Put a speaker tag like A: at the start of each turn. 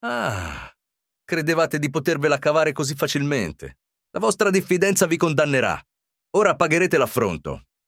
A: Ah, credevate di potervela cavare così facilmente. La vostra diffidenza vi condannerà. Ora pagherete l'affronto.